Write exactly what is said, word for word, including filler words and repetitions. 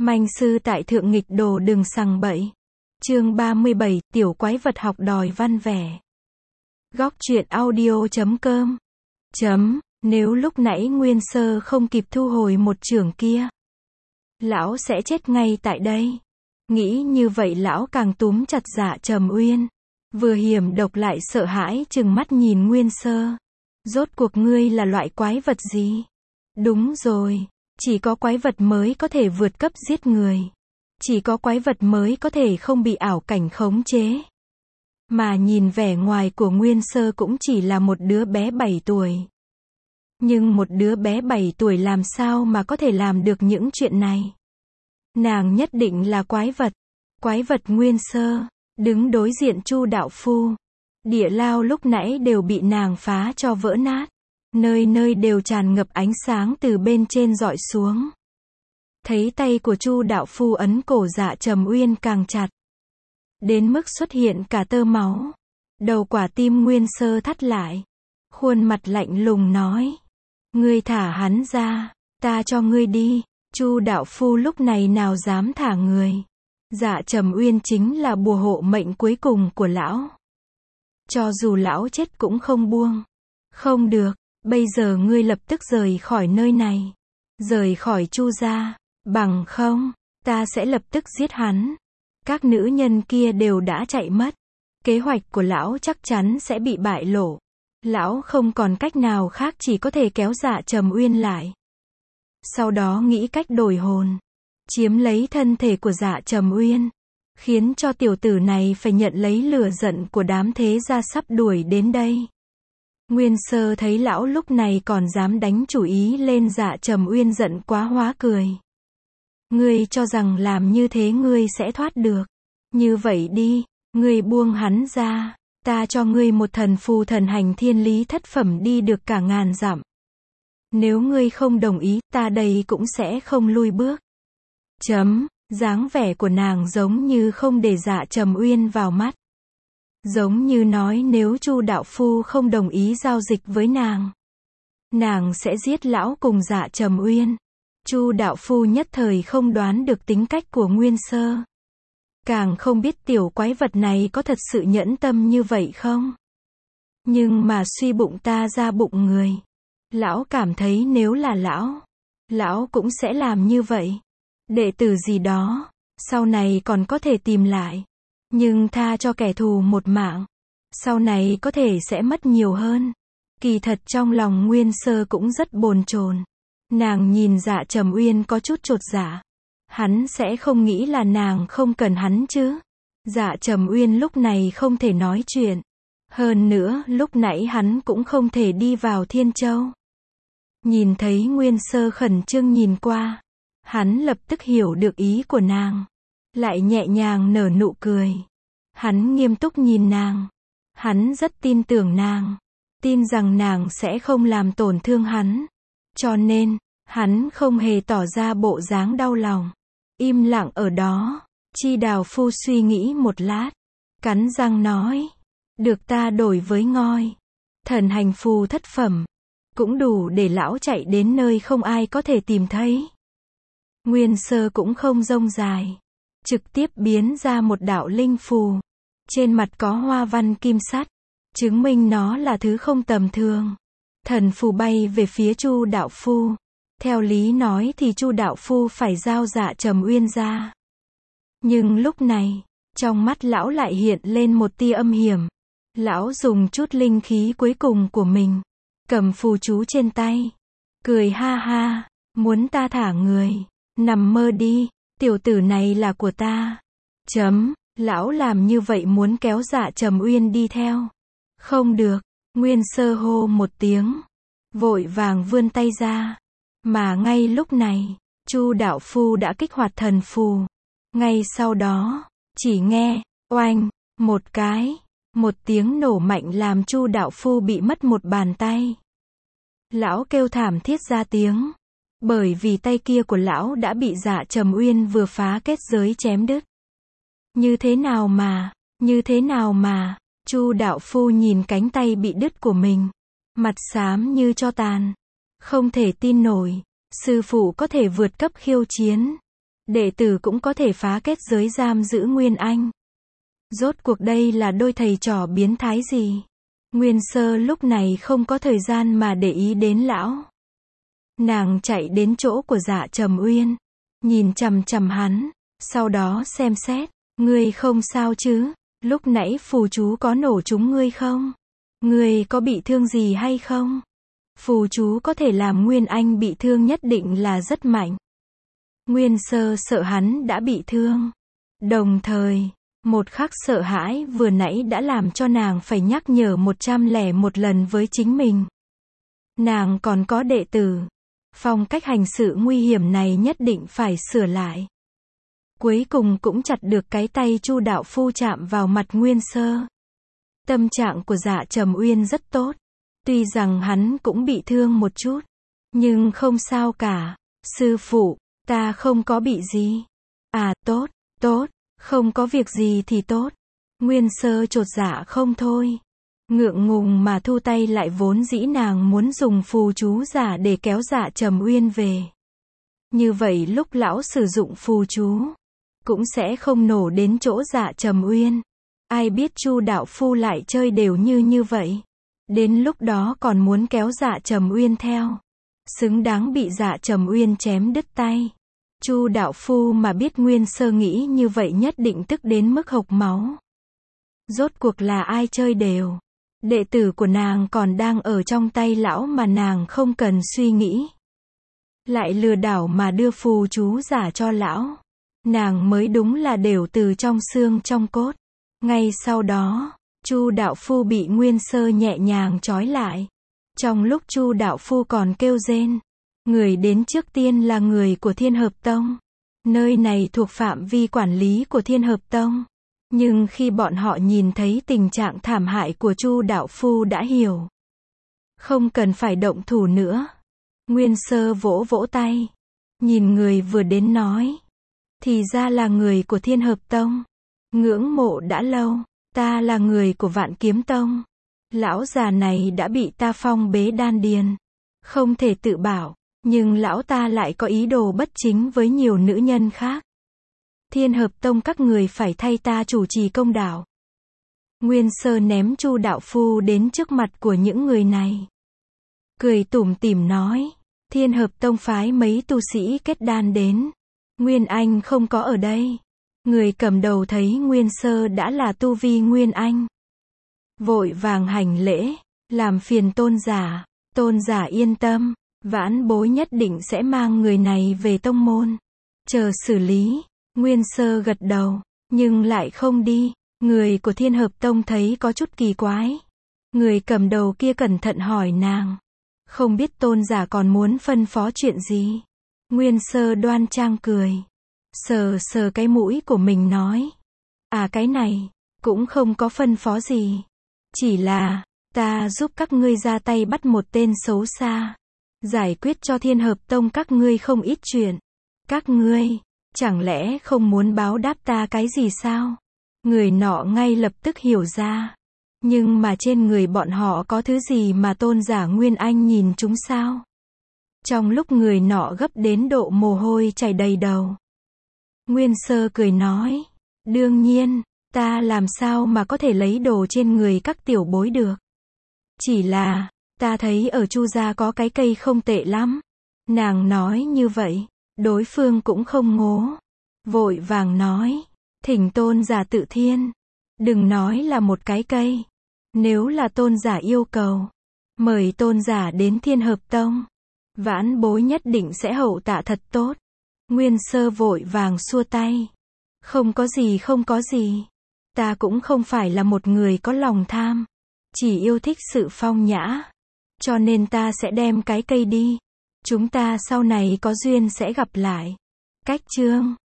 Manh sư tại thượng nghịch đồ đừng sằng bậy. Chương ba mươi bảy, tiểu quái vật học đòi văn vẻ. Góc truyện audio chấm com. Chấm, nếu lúc nãy Nguyên Sơ không kịp thu hồi một chưởng kia, lão sẽ chết ngay tại đây. Nghĩ như vậy lão càng túm chặt Dạ Trầm Uyên. Vừa hiểm độc lại sợ hãi trừng mắt nhìn Nguyên Sơ. Rốt cuộc ngươi là loại quái vật gì? Đúng rồi, chỉ có quái vật mới có thể vượt cấp giết người. Chỉ có quái vật mới có thể không bị ảo cảnh khống chế. Mà nhìn vẻ ngoài của Nguyên Sơ cũng chỉ là một đứa bé bảy tuổi. Nhưng một đứa bé bảy tuổi làm sao mà có thể làm được những chuyện này? Nàng nhất định là quái vật. Quái vật Nguyên Sơ, đứng đối diện Chu đạo phu. Địa lao lúc nãy đều bị nàng phá cho vỡ nát. Nơi nơi đều tràn ngập ánh sáng từ bên trên rọi xuống. Thấy tay của Chu đạo phu ấn cổ Dạ Trầm Uyên càng chặt. Đến mức xuất hiện cả tơ máu. Đầu quả tim Nguyên Sơ thắt lại. Khuôn mặt lạnh lùng nói. Ngươi thả hắn ra, ta cho ngươi đi. Chu đạo phu lúc này nào dám thả người. Dạ Trầm Uyên chính là bùa hộ mệnh cuối cùng của lão. Cho dù lão chết cũng không buông. Không được, bây giờ ngươi lập tức rời khỏi nơi này. Rời khỏi Chu gia, bằng không, ta sẽ lập tức giết hắn. Các nữ nhân kia đều đã chạy mất. Kế hoạch của lão chắc chắn sẽ bị bại lộ. Lão không còn cách nào khác chỉ có thể kéo Dạ Trầm Uyên lại. Sau đó nghĩ cách đổi hồn. Chiếm lấy thân thể của Dạ Trầm Uyên. Khiến cho tiểu tử này phải nhận lấy lửa giận của đám thế gia sắp đuổi đến đây. Nguyên Sơ thấy lão lúc này còn dám đánh chủ ý lên Dạ Trầm Uyên giận quá hóa cười. Ngươi cho rằng làm như thế ngươi sẽ thoát được. Như vậy đi, ngươi buông hắn ra. Ta cho ngươi một thần phù thần hành thiên lý thất phẩm đi được cả ngàn dặm. Nếu ngươi không đồng ý, ta đây cũng sẽ không lui bước. Chấm, dáng vẻ của nàng giống như không để Dạ Trầm Uyên vào mắt. Giống như nói nếu Chu đạo phu không đồng ý giao dịch với nàng, nàng sẽ giết lão cùng Dạ Trầm Uyên. Chu đạo phu nhất thời không đoán được tính cách của Nguyên Sơ. Càng không biết tiểu quái vật này có thật sự nhẫn tâm như vậy không? Nhưng mà suy bụng ta ra bụng người. Lão cảm thấy nếu là lão, lão cũng sẽ làm như vậy. Đệ tử gì đó, sau này còn có thể tìm lại. Nhưng tha cho kẻ thù một mạng, sau này có thể sẽ mất nhiều hơn. Kỳ thật trong lòng Nguyên Sơ cũng rất bồn chồn. Nàng nhìn Dạ Trầm Uyên có chút chột dạ. Hắn sẽ không nghĩ là nàng không cần hắn chứ. Dạ Trầm Uyên lúc này không thể nói chuyện. Hơn nữa, lúc nãy hắn cũng không thể đi vào Thiên Châu. Nhìn thấy Nguyên Sơ khẩn trương nhìn qua. Hắn lập tức hiểu được ý của nàng. Lại nhẹ nhàng nở nụ cười. Hắn nghiêm túc nhìn nàng. Hắn rất tin tưởng nàng. Tin rằng nàng sẽ không làm tổn thương hắn. Cho nên, hắn không hề tỏ ra bộ dáng đau lòng. Im lặng ở đó. Chi Đào Phu suy nghĩ một lát. Cắn răng nói. Được ta đổi với ngôi. Thần hành phù thất phẩm. Cũng đủ để lão chạy đến nơi không ai có thể tìm thấy. Nguyên Sơ cũng không rông dài. Trực tiếp biến ra một đạo linh phù. Trên mặt có hoa văn kim sắt. Chứng minh nó là thứ không tầm thường. Thần phù bay về phía Chu đạo phu. Theo lý nói thì Chu đạo phu phải giao Dạ Trầm Uyên ra. Nhưng lúc này, trong mắt lão lại hiện lên một tia âm hiểm. Lão dùng chút linh khí cuối cùng của mình. Cầm phù chú trên tay. Cười ha ha. Muốn ta thả người. Nằm mơ đi. Tiểu tử này là của ta. Chấm. Lão làm như vậy muốn kéo Dạ Trầm Uyên đi theo. Không được. Nguyên Sơ hô một tiếng. Vội vàng vươn tay ra. Mà ngay lúc này, Chu đạo phu đã kích hoạt thần phù. Ngay sau đó, chỉ nghe, oanh, một cái, một tiếng nổ mạnh làm Chu đạo phu bị mất một bàn tay. Lão kêu thảm thiết ra tiếng. Bởi vì tay kia của lão đã bị Dạ Trầm Uyên vừa phá kết giới chém đứt. Như thế nào mà, như thế nào mà, Chu đạo phu nhìn cánh tay bị đứt của mình. Mặt xám như tro tàn. Không thể tin nổi, sư phụ có thể vượt cấp khiêu chiến. đệ tử cũng có thể phá kết giới giam giữ Nguyên Anh. Rốt cuộc đây là đôi thầy trò biến thái gì? Nguyên Sơ lúc này không có thời gian mà để ý đến lão. Nàng chạy đến chỗ của Dạ Trầm Uyên, nhìn chằm chằm hắn, sau đó xem xét, ngươi không sao chứ? Lúc nãy phù chú có nổ trúng ngươi không? Ngươi có bị thương gì hay không? Phù chú có thể làm Nguyên Anh bị thương nhất định là rất mạnh. Nguyên Sơ sợ hắn đã bị thương. Đồng thời, một khắc sợ hãi vừa nãy đã làm cho nàng phải nhắc nhở một trăm lẻ một lần với chính mình. Nàng còn có đệ tử. Phong cách hành sự nguy hiểm này nhất định phải sửa lại. Cuối cùng cũng chặt được cái tay Chu đạo phu chạm vào mặt Nguyên Sơ. Tâm trạng của Dạ Trầm Uyên rất tốt. Tuy rằng hắn cũng bị thương một chút, nhưng không sao cả. Sư phụ, ta không có bị gì. À tốt, tốt, không có việc gì thì tốt. Nguyên Sơ chột dạ không thôi. Ngượng ngùng mà thu tay lại, vốn dĩ nàng muốn dùng phù chú giả để kéo Dạ Trầm Uyên về. Như vậy lúc lão sử dụng phù chú, cũng sẽ không nổ đến chỗ Dạ Trầm Uyên. Ai biết Chu đạo phu lại chơi đều như như vậy. Đến lúc đó còn muốn kéo Dạ Trầm Uyên theo. Xứng đáng bị Dạ Trầm Uyên chém đứt tay. Chu đạo phu mà biết Nguyên Sơ nghĩ như vậy nhất định tức đến mức hộc máu. Rốt cuộc là ai chơi đều. Đệ tử của nàng còn đang ở trong tay lão mà nàng không cần suy nghĩ. Lại lừa đảo mà đưa phù chú giả cho lão. Nàng mới đúng là đều từ trong xương trong cốt. Ngay sau đó, Chu đạo phu bị Nguyên Sơ nhẹ nhàng trói lại. Trong lúc Chu đạo phu còn kêu rên, người đến trước tiên là người của Thiên Hợp Tông. Nơi này thuộc phạm vi quản lý của Thiên Hợp Tông. Nhưng khi bọn họ nhìn thấy tình trạng thảm hại của Chu đạo phu đã hiểu. Không cần phải động thủ nữa. Nguyên Sơ vỗ vỗ tay. Nhìn người vừa đến nói. Thì ra là người của Thiên Hợp Tông. Ngưỡng mộ đã lâu. Ta là người của Vạn Kiếm Tông. Lão già này đã bị ta phong bế đan điền. Không thể tự bảo. Nhưng lão ta lại có ý đồ bất chính với nhiều nữ nhân khác. Thiên Hợp Tông các người phải thay ta chủ trì công đạo. Nguyên Sơ ném Chu đạo phu đến trước mặt của những người này. Cười tủm tỉm nói. Thiên Hợp Tông phái mấy tu sĩ kết đan đến. Nguyên Anh không có ở đây. Người cầm đầu thấy Nguyên Sơ đã là tu vi Nguyên Anh. Vội vàng hành lễ. Làm phiền tôn giả. Tôn giả yên tâm. Vãn bối nhất định sẽ mang người này về tông môn. Chờ xử lý. Nguyên Sơ gật đầu. Nhưng lại không đi. Người của Thiên Hợp Tông thấy có chút kỳ quái. Người cầm đầu kia cẩn thận hỏi nàng. Không biết tôn giả còn muốn phân phó chuyện gì. Nguyên Sơ đoan trang cười. Sờ sờ cái mũi của mình nói. À cái này, cũng không có phân phó gì. Chỉ là, ta giúp các ngươi ra tay bắt một tên xấu xa. Giải quyết cho Thiên Hợp Tông các ngươi không ít chuyện. Các ngươi, chẳng lẽ không muốn báo đáp ta cái gì sao? Người nọ ngay lập tức hiểu ra. Nhưng mà trên người bọn họ có thứ gì mà tôn giả Nguyên Anh nhìn chúng sao? Trong lúc người nọ gấp đến độ mồ hôi chảy đầy đầu. Nguyên Sơ cười nói. Đương nhiên, ta làm sao mà có thể lấy đồ trên người các tiểu bối được. Chỉ là, ta thấy ở Chu gia có cái cây không tệ lắm. Nàng nói như vậy, đối phương cũng không ngố. Vội vàng nói. Thỉnh tôn giả tự thiên. Đừng nói là một cái cây. Nếu là tôn giả yêu cầu, mời tôn giả đến Thiên Hợp Tông. Vãn bối nhất định sẽ hậu tạ thật tốt. Nguyên Sơ vội vàng xua tay. Không có gì không có gì. Ta cũng không phải là một người có lòng tham. Chỉ yêu thích sự phong nhã. Cho nên ta sẽ đem cái cây đi. Chúng ta sau này có duyên sẽ gặp lại. Cách chương